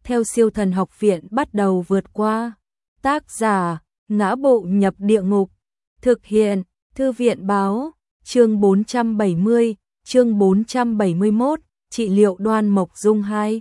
theo Siêu Thần Học Viện bắt đầu vượt qua. Tác giả: Ngã Bộ Nhập Địa Ngục. Thực hiện: Thư viện báo. Chương 470, chương 471, trị liệu Đoan Mộc Dung 2.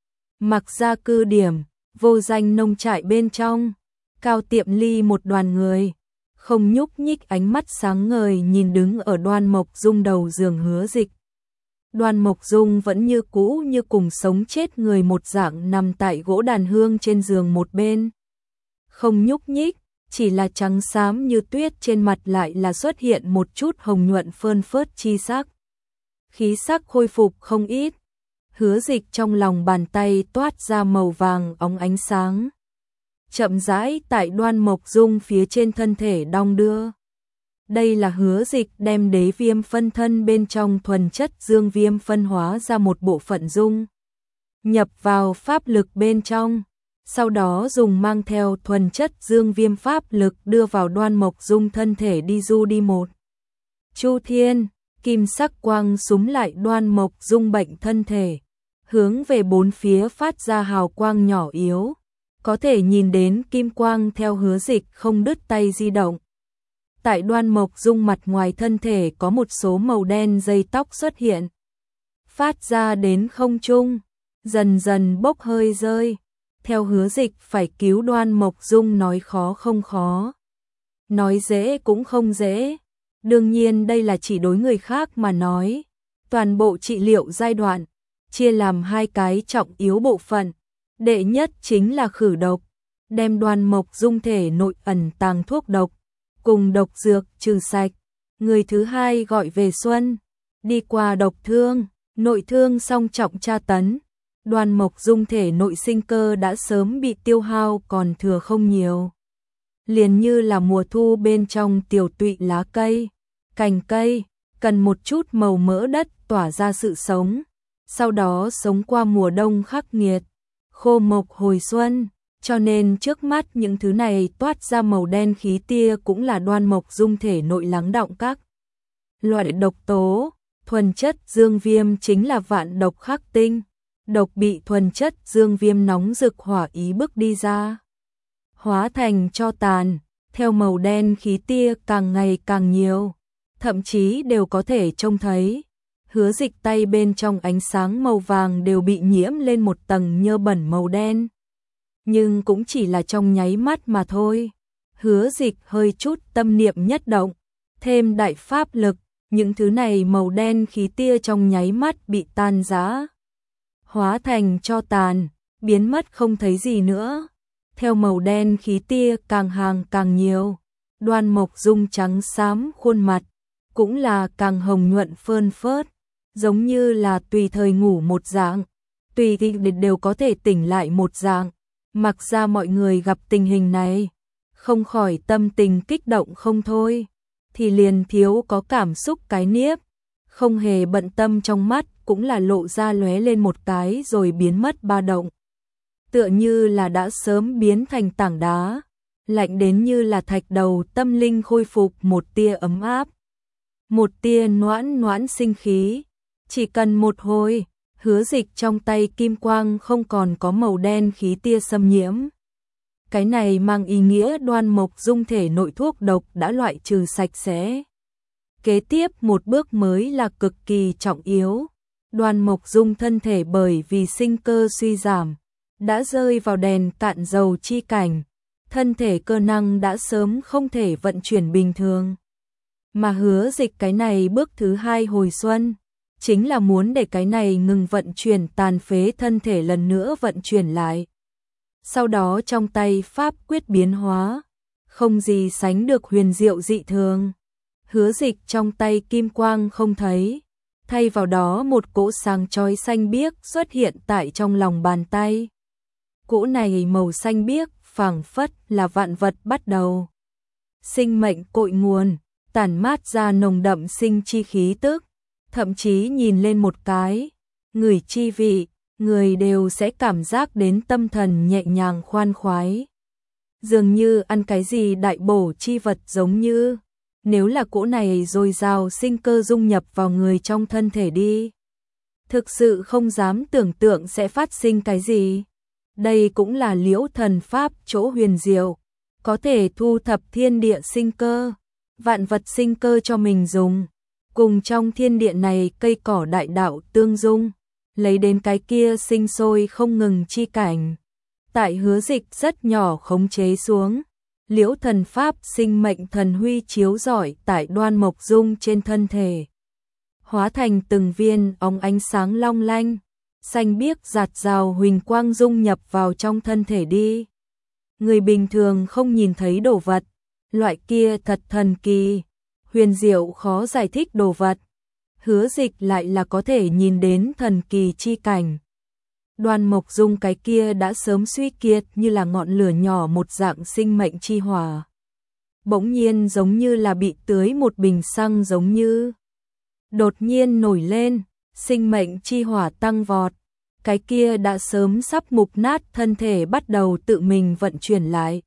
Mặc ra cư điểm, vô danh nông trại bên trong, Cao Tiệm Ly một đoàn người, không nhúc nhích, ánh mắt sáng ngời nhìn đứng ở Đoan Mộc Dung đầu giường Hứa Dịch. Đoan Mộc Dung vẫn như cũ, như cùng sống chết người một dạng, nằm tại gỗ đàn hương trên giường một bên. Không nhúc nhích, chỉ là trắng xám như tuyết, trên mặt lại là xuất hiện một chút hồng nhuận phơn phớt chi sắc. Khí sắc khôi phục không ít. Hứa Dịch trong lòng bàn tay toát ra màu vàng óng ánh sáng, chậm rãi tại Đoan Mộc Dung phía trên thân thể đong đưa. Đây là Hứa Dịch đem đế viêm phân thân bên trong thuần chất dương viêm phân hóa ra một bộ phận dung nhập vào pháp lực bên trong, sau đó dùng mang theo thuần chất dương viêm pháp lực đưa vào Đoan Mộc Dung thân thể đi du đi một chu thiên. Kim sắc quang súm lại Đoan Mộc Dung bệnh thân thể, hướng về bốn phía phát ra hào quang nhỏ yếu, có thể nhìn đến kim quang theo Hứa Dịch không đứt tay di động. Tại Đoan Mộc Dung mặt ngoài thân thể có một số màu đen dây tóc xuất hiện, phát ra đến không trung, dần dần bốc hơi rơi. Theo Hứa Dịch phải cứu Đoan Mộc Dung nói khó không khó, nói dễ cũng không dễ. Đương nhiên đây là chỉ đối người khác mà nói. Toàn bộ trị liệu giai đoạn chia làm hai cái trọng yếu bộ phận. Đệ nhất chính là khử độc, đem Đoan Mộc Dung thể nội ẩn tàng thuốc độc cùng độc dược trừ sạch. Người thứ hai gọi về Xuân, đi qua độc thương, nội thương song trọng tra tấn. Đoan Mộc Dung thể nội sinh cơ đã sớm bị tiêu hao còn thừa không nhiều. Liền như là mùa thu bên trong tiểu tụy lá cây, cành cây, cần một chút màu mỡ đất tỏa ra sự sống, sau đó sống qua mùa đông khắc nghiệt, khô mộc hồi xuân. Cho nên trước mắt những thứ này toát ra màu đen khí tia cũng là Đoan Mộc Dung thể nội lắng đọng các loại độc tố. Thuần chất dương viêm chính là vạn độc khắc tinh, độc bị thuần chất dương viêm nóng rực hỏa ý bức đi ra, hóa thành tro tàn. Theo màu đen khí tia càng ngày càng nhiều, thậm chí đều có thể trông thấy Hứa Dịch tay bên trong ánh sáng màu vàng đều bị nhiễm lên một tầng nhơ bẩn màu đen. Nhưng cũng chỉ là trong nháy mắt mà thôi. Hứa Dịch hơi chút tâm niệm nhất động, thêm đại pháp lực, những thứ này màu đen khí tia trong nháy mắt bị tan rã, hóa thành tro tàn, biến mất không thấy gì nữa. Theo màu đen khí tia càng hàng càng nhiều, Đoan Mộc Dung trắng xám khuôn mặt cũng là càng hồng nhuận phơn phớt, giống như là tùy thời ngủ một dạng, tùy thì đều có thể tỉnh lại một dạng. Mặc ra mọi người gặp tình hình này, không khỏi tâm tình kích động không thôi, thì liền thiếu có cảm xúc cái niếp, không hề bận tâm, trong mắt cũng là lộ ra lóe lên một cái rồi biến mất ba động. Tựa như là đã sớm biến thành tảng đá, lạnh đến như là thạch đầu, tâm linh khôi phục một tia ấm áp, một tia noãn noãn sinh khí. Chỉ cần một hồi, Hứa Dịch trong tay kim quang không còn có màu đen khí tia xâm nhiễm. Cái này mang ý nghĩa Đoan Mộc Dung thể nội thuốc độc đã loại trừ sạch sẽ. Kế tiếp một bước mới là cực kỳ trọng yếu. Đoan Mộc Dung thân thể bởi vì sinh cơ suy giảm, đã rơi vào đèn cạn dầu chi cảnh, thân thể cơ năng đã sớm không thể vận chuyển bình thường. Mà Hứa Dịch cái này bước thứ hai hồi xuân, chính là muốn để cái này ngừng vận chuyển tàn phế thân thể lần nữa vận chuyển lại. Sau đó trong tay pháp quyết biến hóa, không gì sánh được huyền diệu dị thường. Hứa Dịch trong tay kim quang không thấy, thay vào đó một cỗ sáng chói xanh biếc xuất hiện tại trong lòng bàn tay. Cỗ này màu xanh biếc phảng phất là vạn vật bắt đầu sinh mệnh cội nguồn, tản mát ra nồng đậm sinh chi khí tức, thậm chí nhìn lên một cái, ngửi chi vị, người đều sẽ cảm giác đến tâm thần nhẹ nhàng khoan khoái. Dường như ăn cái gì đại bổ chi vật giống như, nếu là cỗ này dồi dào sinh cơ dung nhập vào người trong thân thể đi, thực sự không dám tưởng tượng sẽ phát sinh cái gì. Đây cũng là Liễu thần pháp chỗ huyền diệu, có thể thu thập thiên địa sinh cơ, vạn vật sinh cơ cho mình dùng, cùng trong thiên địa này cây cỏ đại đạo tương dung, lấy đến cái kia sinh sôi không ngừng chi cảnh. Tại Hứa Dịch rất nhỏ khống chế xuống, Liễu thần pháp sinh mệnh thần huy chiếu rọi tại Đoan Mộc Dung trên thân thể, hóa thành từng viên óng ánh sáng long lanh, xanh biếc rạt rào huỳnh quang dung nhập vào trong thân thể đi. Người bình thường không nhìn thấy đồ vật, loại kia thật thần kỳ, huyền diệu khó giải thích đồ vật. Hứa Dịch lại là có thể nhìn đến thần kỳ chi cảnh. Đoan Mộc Dung cái kia đã sớm suy kiệt như là ngọn lửa nhỏ một dạng sinh mệnh chi hỏa. Bỗng nhiên giống như là bị tưới một bình xăng giống như. Đột nhiên nổi lên, sinh mệnh chi hỏa tăng vọt. Cái kia đã sớm sắp mục nát thân thể bắt đầu tự mình vận chuyển lại.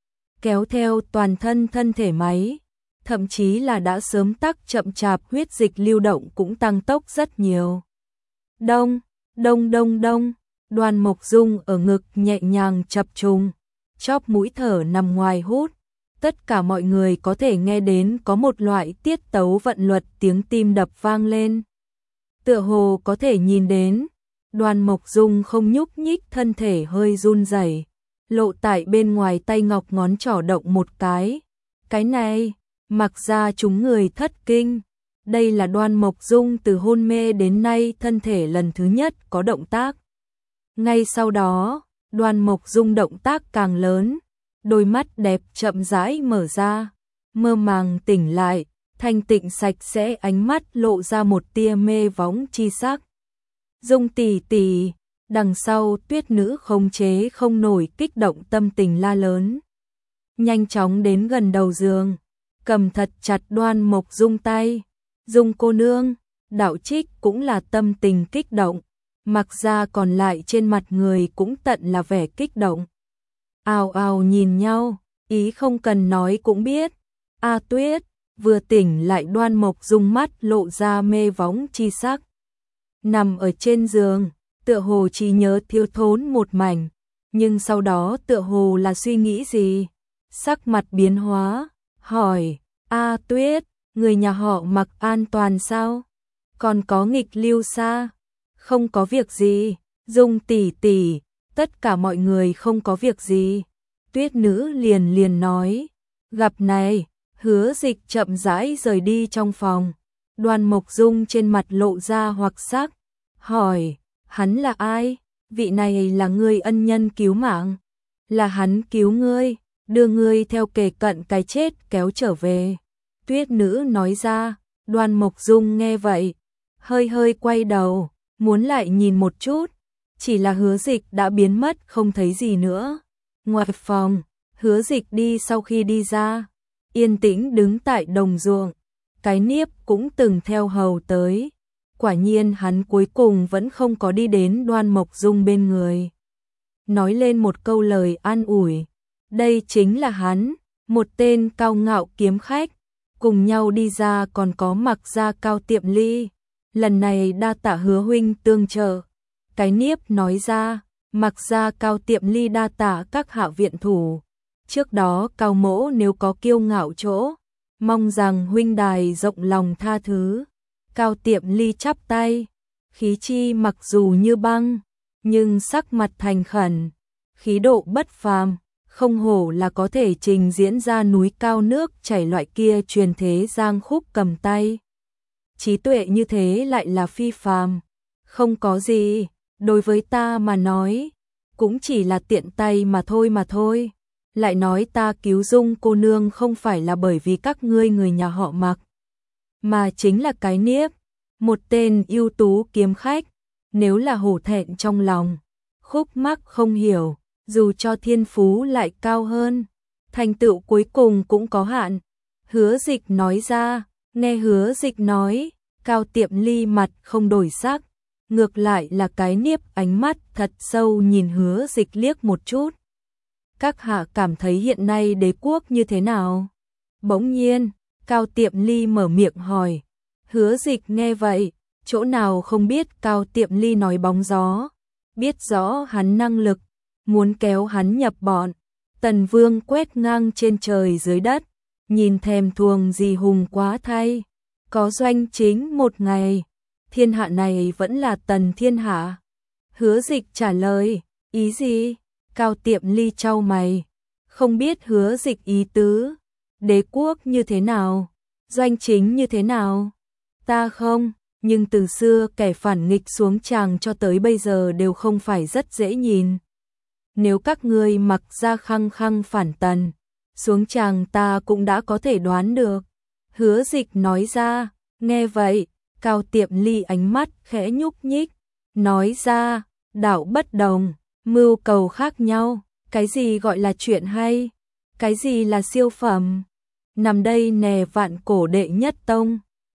Kéo theo toàn thân thân thể máy, thậm chí là đã sớm tắc chậm chạp huyết dịch lưu động cũng tăng tốc rất nhiều. Đông, đông đông đông, Đoan Mộc Dung ở ngực nhẹ nhàng chập trùng, chóp mũi thở nằm ngoài hút. Tất cả mọi người có thể nghe đến có một loại tiết tấu vận luật tiếng tim đập vang lên. Tựa hồ có thể nhìn đến, Đoan Mộc Dung không nhúc nhích thân thể hơi run rẩy, lộ tại bên ngoài tay ngọc ngón trỏ động một cái. Cái này, mặc ra chúng người thất kinh. Đây là Đoan Mộc Dung từ hôn mê đến nay thân thể lần thứ nhất có động tác. Ngay sau đó, Đoan Mộc Dung động tác càng lớn, đôi mắt đẹp chậm rãi mở ra, mơ màng tỉnh lại, thanh tịnh sạch sẽ ánh mắt lộ ra một tia mê võng chi sắc. Dung tỷ tỷ, đằng sau Tuyết nữ khống chế không nổi kích động tâm tình la lớn. Nhanh chóng đến gần đầu giường, cầm thật chặt Đoan Mộc Dung tay. Dung cô nương, Đạo Trích cũng là tâm tình kích động, mặc ra còn lại trên mặt người cũng tận là vẻ kích động. Ào ào nhìn nhau, ý không cần nói cũng biết. A Tuyết, vừa tỉnh lại Đoan Mộc Dung mắt lộ ra mê võng chi sắc. Nằm ở trên giường, tựa hồ chỉ nhớ thiếu thốn một mảnh, nhưng sau đó tựa hồ là suy nghĩ gì. Sắc mặt biến hóa, hỏi, A Tuyết, người nhà họ Mặc an toàn sao? Còn có nghịch lưu xa? Không có việc gì, Dung tỷ tỷ, tất cả mọi người không có việc gì. Tuyết nữ liền nói, gặp này, Hứa Dịch chậm rãi rời đi trong phòng. Đoan Mộc Dung trên mặt lộ ra hoặc sắc, hỏi, hắn là ai? Vị này là ngươi ân nhân cứu mạng, là hắn cứu ngươi, đưa ngươi theo kề cận cái chết kéo trở về. Tuyết nữ nói ra. Đoan Mộc Dung nghe vậy, hơi quay đầu, muốn lại nhìn một chút, chỉ là Hứa Dịch đã biến mất không thấy gì nữa. Ngoài phòng, Hứa Dịch đi sau khi đi ra, yên tĩnh đứng tại đồng ruộng, cái niếp cũng từng theo hầu tới. Quả nhiên hắn cuối cùng vẫn không có đi đến Đoan Mộc Dung bên người. Nói lên một câu lời an ủi, đây chính là hắn, một tên cao ngạo kiếm khách. Cùng nhau đi ra còn có Mặc ra Cao Tiệm Ly, lần này đa tạ Hứa huynh tương trợ. Cái niếp nói ra, Mặc ra Cao Tiệm Ly đa tạ các hạ viện thủ. Trước đó Cao mỗ nếu có kiêu ngạo chỗ, mong rằng huynh đài rộng lòng tha thứ. Cao Tiệm Ly chắp tay, khí chi mặc dù như băng, nhưng sắc mặt thành khẩn, khí độ bất phàm. Không hổ là có thể trình diễn ra núi cao nước chảy loại kia truyền thế giang khúc cầm tay. Trí tuệ như thế lại là phi phàm. Không có gì, đối với ta mà nói, cũng chỉ là tiện tay mà thôi. Lại nói ta cứu Dung cô nương không phải là bởi vì các ngươi người nhà họ Mặc, mà chính là cái niếp, một tên ưu tú kiếm khách. Nếu là hổ thẹn trong lòng, khúc mắc không hiểu, dù cho thiên phú lại cao hơn, thành tựu cuối cùng cũng có hạn. Hứa Dịch nói ra, nghe Hứa Dịch nói, Cao Tiệm Ly mặt không đổi sắc, ngược lại là cái niếp ánh mắt thật sâu nhìn Hứa Dịch liếc một chút. Các hạ cảm thấy hiện nay đế quốc như thế nào? Bỗng nhiên, Cao Tiệm Ly mở miệng hỏi. Hứa Dịch nghe vậy, chỗ nào không biết Cao Tiệm Ly nói bóng gió, biết rõ hắn năng lực, muốn kéo hắn nhập bọn. Tần Vương quét ngang trên trời dưới đất, nhìn thèm thuồng gì hùng quá thay. Có Doanh Chính một ngày, thiên hạ này vẫn là Tần thiên hạ. Hứa Dịch trả lời, ý gì? Cao Tiệm Ly chau mày, không biết Hứa Dịch ý tứ. Đế quốc như thế nào? Doanh Chính như thế nào? Ta không, nhưng từ xưa kẻ phản nghịch xuống tràng cho tới bây giờ đều không phải rất dễ nhìn. Nếu các ngươi mặc ra khăng khăng phản Tần, xuống tràng ta cũng đã có thể đoán được. Hứa Dịch nói ra, nghe vậy, Cao Tiệm Ly ánh mắt khẽ nhúc nhích, nói ra, đạo bất đồng, mưu cầu khác nhau, cái gì gọi là chuyện hay, cái gì là siêu phẩm. Nằm đây nè vạn cổ đệ nhất tông,